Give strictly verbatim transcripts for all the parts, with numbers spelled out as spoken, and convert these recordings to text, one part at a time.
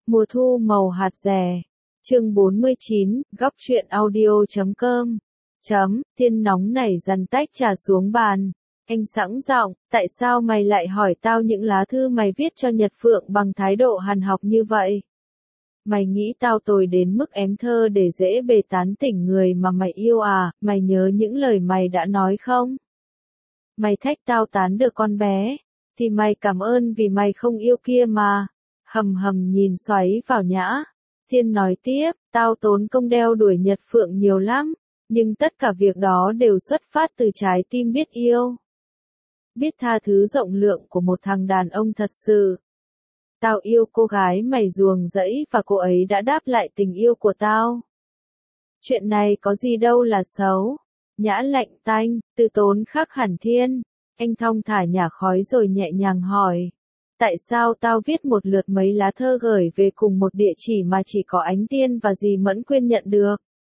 Mùa thu màu hạt rẻ. Chương bốn mươi chín, góc truyện audio chấm com. Chấm, Thiên nóng nảy dằn tách trà xuống bàn. Anh sẵn giọng, tại sao mày lại hỏi tao những lá thư mày viết cho Nhật Phượng bằng thái độ hằn học như vậy? Mày nghĩ tao tồi đến mức ém thơ để dễ bề tán tỉnh người mà mày yêu à? Mày nhớ những lời mày đã nói không? Mày thách tao tán được con bé, thì mày cảm ơn vì mày không yêu kia mà. Hầm hầm nhìn xoáy vào Nhã. Thiên nói tiếp, tao tốn công đeo đuổi Nhật Phượng nhiều lắm, nhưng tất cả việc đó đều xuất phát từ trái tim biết yêu. Biết tha thứ rộng lượng của một thằng đàn ông thật sự. Tao yêu cô gái mày ruồng rẫy và cô ấy đã đáp lại tình yêu của tao. Chuyện này có gì đâu là xấu. Nhã lạnh tanh, từ tốn khắc hẳn Thiên. Anh thong thả nhả khói rồi nhẹ nhàng hỏi. Tại sao tao viết một lượt mấy lá thơ gửi về cùng một địa chỉ mà chỉ có Ánh Tiên và dì Mẫn Quyên nhận được?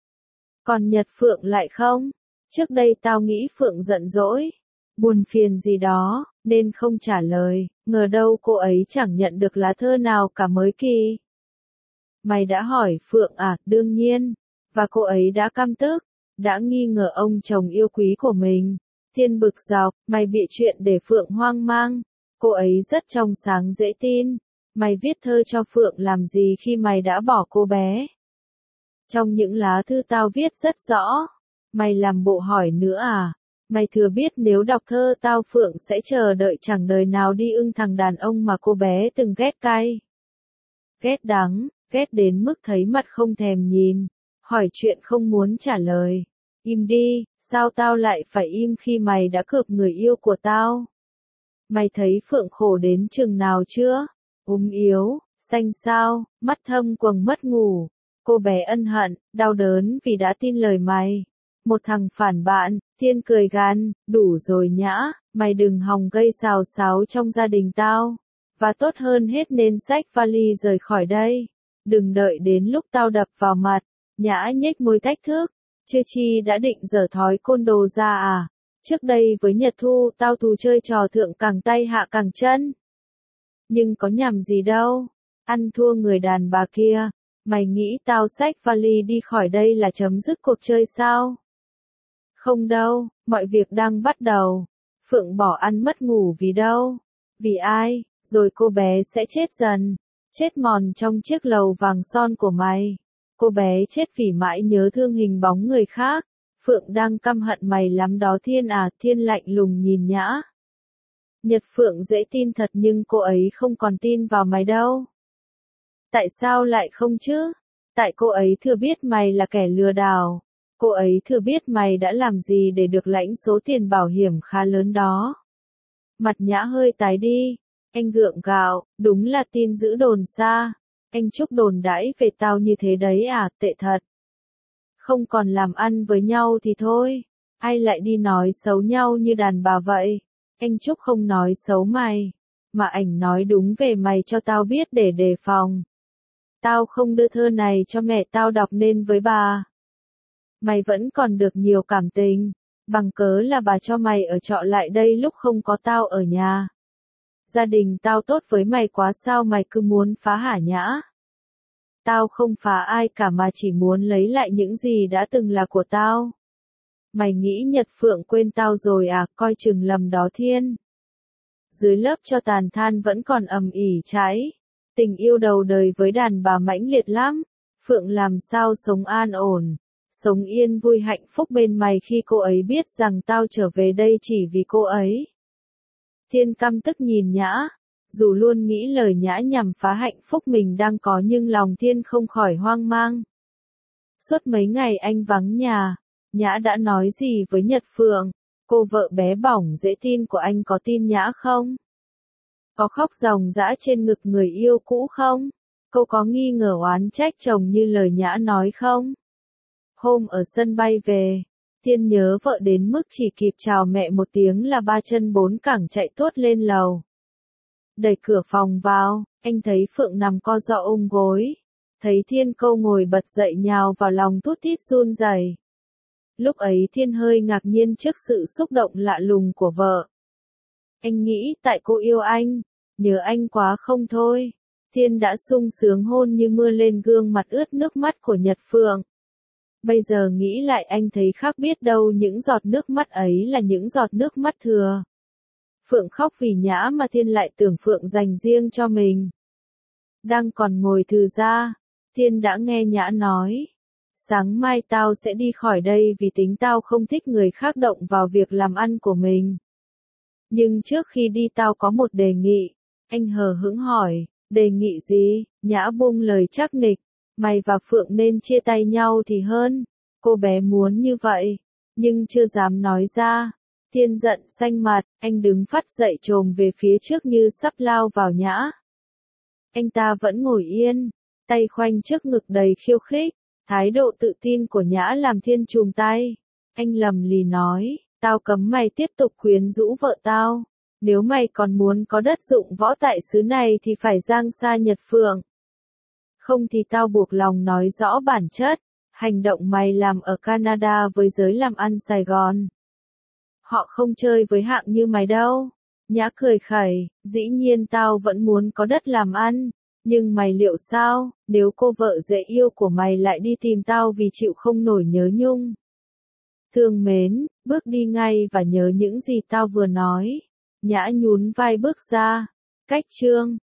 Còn Nhật Phượng lại không? Trước đây tao nghĩ Phượng giận dỗi, buồn phiền gì đó, nên không trả lời, ngờ đâu cô ấy chẳng nhận được lá thơ nào cả mới kỳ. Mày đã hỏi Phượng à? Đương nhiên. Và cô ấy đã căm tức, đã nghi ngờ ông chồng yêu quý của mình. Thiên bực dọc, mày bịa chuyện để Phượng hoang mang. Cô ấy rất trong sáng dễ tin. Mày viết thơ cho Phượng làm gì khi mày đã bỏ cô bé? Trong những lá thư tao viết rất rõ. Mày làm bộ hỏi nữa à? Mày thừa biết nếu đọc thơ tao Phượng sẽ chờ đợi chẳng đời nào đi ưng thằng đàn ông mà cô bé từng ghét cay. Ghét đắng, ghét đến mức thấy mặt không thèm nhìn. Hỏi chuyện không muốn trả lời. Im đi, sao tao lại phải im khi mày đã cướp người yêu của tao? Mày thấy Phượng khổ đến chừng nào chưa? Ốm yếu, xanh xao, mắt thâm quầng mất ngủ. Cô bé ân hận, đau đớn vì đã tin lời mày. Một thằng phản bạn. Thiên cười gằn, đủ rồi Nhã, mày đừng hòng gây xào xáo trong gia đình tao. Và tốt hơn hết nên xách vali rời khỏi đây. Đừng đợi đến lúc tao đập vào mặt. Nhã nhếch môi thách thức. Chưa chi đã định giở thói côn đồ ra à? Trước đây với Nhật Thu tao thù chơi trò thượng càng tay hạ càng chân. Nhưng có nhầm gì đâu. Ăn thua người đàn bà kia. Mày nghĩ tao xách vali đi khỏi đây là chấm dứt cuộc chơi sao? Không đâu, mọi việc đang bắt đầu. Phượng bỏ ăn mất ngủ vì đâu? Vì ai? Rồi cô bé sẽ chết dần. Chết mòn trong chiếc lầu vàng son của mày. Cô bé chết vì mãi nhớ thương hình bóng người khác. Phượng đang căm hận mày lắm đó Thiên à? Thiên lạnh lùng nhìn Nhã. Nhật Phượng dễ tin thật nhưng cô ấy không còn tin vào mày đâu. Tại sao lại không chứ? Tại cô ấy thừa biết mày là kẻ lừa đảo. Cô ấy thừa biết mày đã làm gì để được lãnh số tiền bảo hiểm khá lớn đó. Mặt Nhã hơi tái đi. Anh gượng gạo, đúng là tin giữ đồn xa. Anh Trúc đồn đãi về tao như thế đấy à? Tệ thật. Không còn làm ăn với nhau thì thôi. Ai lại đi nói xấu nhau như đàn bà vậy? Anh Trúc không nói xấu mày. Mà ảnh nói đúng về mày cho tao biết để đề phòng. Tao không đưa thơ này cho mẹ tao đọc nên với bà. Mày vẫn còn được nhiều cảm tình, bằng cớ là bà cho mày ở trọ lại đây lúc không có tao ở nhà. Gia đình tao tốt với mày quá sao mày cứ muốn phá hả Nhã? Tao không phá ai cả mà chỉ muốn lấy lại những gì đã từng là của tao. Mày nghĩ Nhật Phượng quên tao rồi à? Coi chừng lầm đó Thiên. Dưới lớp cho tàn than vẫn còn ầm ỉ cháy. Tình yêu đầu đời với đàn bà mãnh liệt lắm. Phượng làm sao sống an ổn, sống yên vui hạnh phúc bên mày khi cô ấy biết rằng tao trở về đây chỉ vì cô ấy. Thiên căm tức nhìn Nhã. Dù luôn nghĩ lời Nhã nhằm phá hạnh phúc mình đang có nhưng lòng Thiên không khỏi hoang mang. Suốt mấy ngày anh vắng nhà, Nhã đã nói gì với Nhật Phượng? Cô vợ bé bỏng dễ tin của anh có tin Nhã không? Có khóc ròng rã trên ngực người yêu cũ không? Cô có nghi ngờ oán trách chồng như lời Nhã nói không? Hôm ở sân bay về, Thiên nhớ vợ đến mức chỉ kịp chào mẹ một tiếng là ba chân bốn cẳng chạy tuốt lên lầu. Đẩy cửa phòng vào, anh thấy Phượng nằm co ro ôm gối. Thấy Thiên câu ngồi bật dậy nhào vào lòng thút thít run rẩy. Lúc ấy Thiên hơi ngạc nhiên trước sự xúc động lạ lùng của vợ. Anh nghĩ tại cô yêu anh, nhớ anh quá không thôi. Thiên đã sung sướng hôn như mưa lên gương mặt ướt nước mắt của Nhật Phượng. Bây giờ nghĩ lại anh thấy khác biết đâu những giọt nước mắt ấy là những giọt nước mắt thừa. Phượng khóc vì Nhã mà Thiên lại tưởng Phượng dành riêng cho mình. Đang còn ngồi thư ra, Thiên đã nghe Nhã nói. Sáng mai tao sẽ đi khỏi đây vì tính tao không thích người khác động vào việc làm ăn của mình. Nhưng trước khi đi tao có một đề nghị. Anh hờ hững hỏi, đề nghị gì? Nhã buông lời chắc nịch. Mày và Phượng nên chia tay nhau thì hơn. Cô bé muốn như vậy, nhưng chưa dám nói ra. Thiên giận xanh mặt, anh đứng phắt dậy chồm về phía trước như sắp lao vào Nhã. Anh ta vẫn ngồi yên, tay khoanh trước ngực đầy khiêu khích. Thái độ tự tin của Nhã làm Thiên chùm tay. Anh lầm lì nói, tao cấm mày tiếp tục quyến rũ vợ tao. Nếu mày còn muốn có đất dụng võ tại xứ này thì phải giang xa Nhật Phượng. Không thì tao buộc lòng nói rõ bản chất, hành động mày làm ở Canada với giới làm ăn Sài Gòn. Họ không chơi với hạng như mày đâu. Nhã cười khẩy, dĩ nhiên tao vẫn muốn có đất làm ăn. Nhưng mày liệu sao, nếu cô vợ dễ yêu của mày lại đi tìm tao vì chịu không nổi nhớ nhung. Thương mến, bước đi ngay và nhớ những gì tao vừa nói. Nhã nhún vai bước ra. Cách chương